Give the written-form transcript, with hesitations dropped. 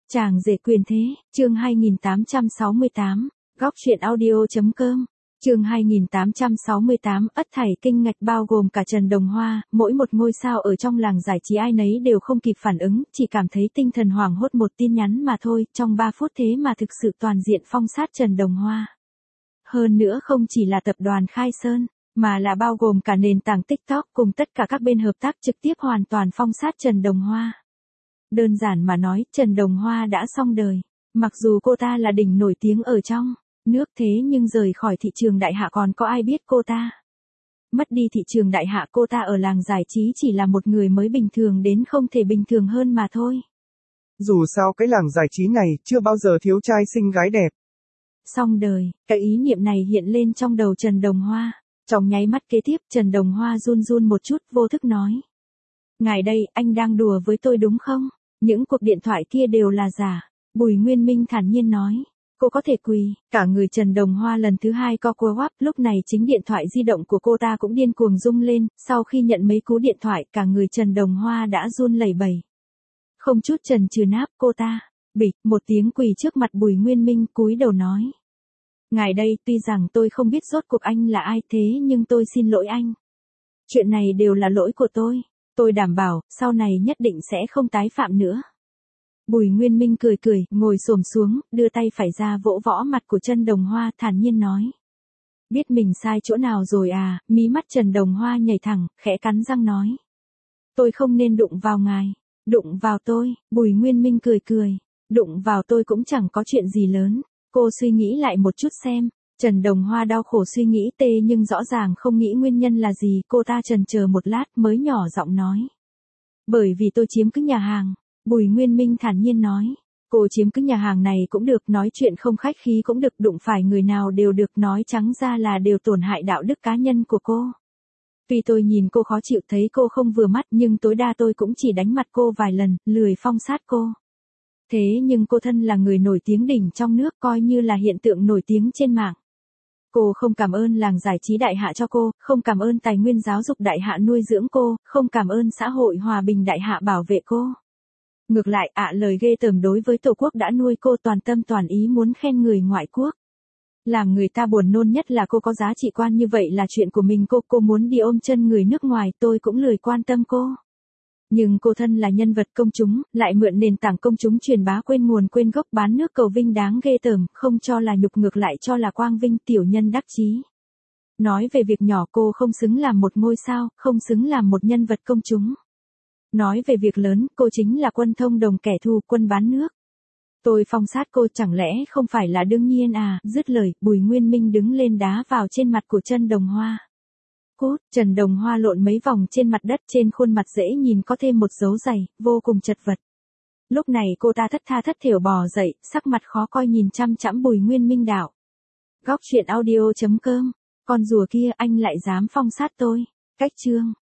Chàng rể quyền thế, chương 2868, góc truyện audio.com, chương 2868, ất thảy kinh ngạch bao gồm cả Trần Đồng Hoa, mỗi một ngôi sao ở trong làng giải trí ai nấy đều không kịp phản ứng, chỉ cảm thấy tinh thần hoảng hốt một tin nhắn mà thôi, trong 3 phút thế mà thực sự toàn diện phong sát Trần Đồng Hoa. Hơn nữa không chỉ là tập đoàn Khai Sơn, mà là bao gồm cả nền tảng TikTok cùng tất cả các bên hợp tác trực tiếp hoàn toàn phong sát Trần Đồng Hoa. Đơn giản mà nói, Trần Đồng Hoa đã xong đời. Mặc dù cô ta là đỉnh nổi tiếng ở trong nước thế nhưng rời khỏi thị trường đại hạ còn có ai biết cô ta. Mất đi thị trường đại hạ cô ta ở làng giải trí chỉ là một người mới bình thường đến không thể bình thường hơn mà thôi. Dù sao cái làng giải trí này chưa bao giờ thiếu trai xinh gái đẹp. Xong đời, cái ý niệm này hiện lên trong đầu Trần Đồng Hoa. Trong nháy mắt kế tiếp Trần Đồng Hoa run run một chút vô thức nói. Ngài đây, anh đang đùa với tôi đúng không? Những cuộc điện thoại kia đều là giả. Bùi Nguyên Minh thản nhiên nói. Cô có thể quỳ, cả người Trần Đồng Hoa lần thứ hai co cua quắp, lúc này chính điện thoại di động của cô ta cũng điên cuồng rung lên, sau khi nhận mấy cú điện thoại cả người Trần Đồng Hoa đã run lẩy bẩy. Không chút chần chừ náp cô ta, bịch, một tiếng quỳ trước mặt Bùi Nguyên Minh cúi đầu nói. Ngài đây, tuy rằng tôi không biết rốt cuộc anh là ai thế nhưng tôi xin lỗi anh. Chuyện này đều là lỗi của tôi đảm bảo, sau này nhất định sẽ không tái phạm nữa. Bùi Nguyên Minh cười cười, ngồi xổm xuống, đưa tay phải ra vỗ võ mặt của Trần Đồng Hoa thản nhiên nói. Biết mình sai chỗ nào rồi à, mí mắt Trần Đồng Hoa nhảy thẳng, khẽ cắn răng nói. Tôi không nên đụng vào ngài, đụng vào tôi, Bùi Nguyên Minh cười cười, đụng vào tôi cũng chẳng có chuyện gì lớn, cô suy nghĩ lại một chút xem. Trần Đồng Hoa đau khổ suy nghĩ nhưng rõ ràng không nghĩ nguyên nhân là gì, cô ta chần chờ một lát mới nhỏ giọng nói. Bởi vì tôi chiếm cứ nhà hàng, Bùi Nguyên Minh thản nhiên nói. Cô chiếm cứ nhà hàng này cũng được, nói chuyện không khách khí cũng được, đụng phải người nào đều được, nói trắng ra là đều tổn hại đạo đức cá nhân của cô. Tuy tôi nhìn cô khó chịu thấy cô không vừa mắt nhưng tối đa tôi cũng chỉ đánh mặt cô vài lần, lười phong sát cô. Thế nhưng cô thân là người nổi tiếng đỉnh trong nước coi như là hiện tượng nổi tiếng trên mạng. Cô không cảm ơn làng giải trí đại hạ cho cô, không cảm ơn tài nguyên giáo dục đại hạ nuôi dưỡng cô, không cảm ơn xã hội hòa bình đại hạ bảo vệ cô. Ngược lại lời ghê tởm đối với tổ quốc đã nuôi cô toàn tâm toàn ý muốn khen người ngoại quốc. Làm người ta buồn nôn nhất là cô có giá trị quan như vậy là chuyện của mình cô muốn đi ôm chân người nước ngoài tôi cũng lười quan tâm cô. Nhưng cô thân là nhân vật công chúng, lại mượn nền tảng công chúng truyền bá quên nguồn quên gốc bán nước cầu vinh đáng ghê tởm, không cho là nhục ngược lại cho là quang vinh, tiểu nhân đắc chí. Nói về việc nhỏ cô không xứng làm một ngôi sao, không xứng làm một nhân vật công chúng. Nói về việc lớn, cô chính là quân thông đồng kẻ thù, quân bán nước. Tôi phong sát cô chẳng lẽ không phải là đương nhiên à, dứt lời, Bùi Nguyên Minh đứng lên đá vào trên mặt của Trần Đồng Hoa. Cút, Trần Đồng Hoa lộn mấy vòng trên mặt đất, trên khuôn mặt dễ nhìn có thêm một dấu giày, vô cùng chật vật. Lúc này cô ta thất tha thất thểu bò dậy, sắc mặt khó coi nhìn chăm chăm Bùi Nguyên Minh đạo. Góc truyện audio.com, con rùa kia anh lại dám phong sát tôi. Cách chương.